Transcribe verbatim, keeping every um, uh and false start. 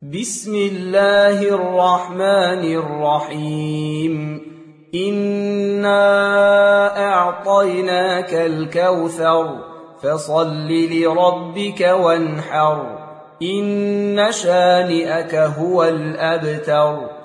بسم الله الرحمن الرحيم إنا أعطيناك الكوثر فصل لربك وانحر إن شانئك هو الأبتر.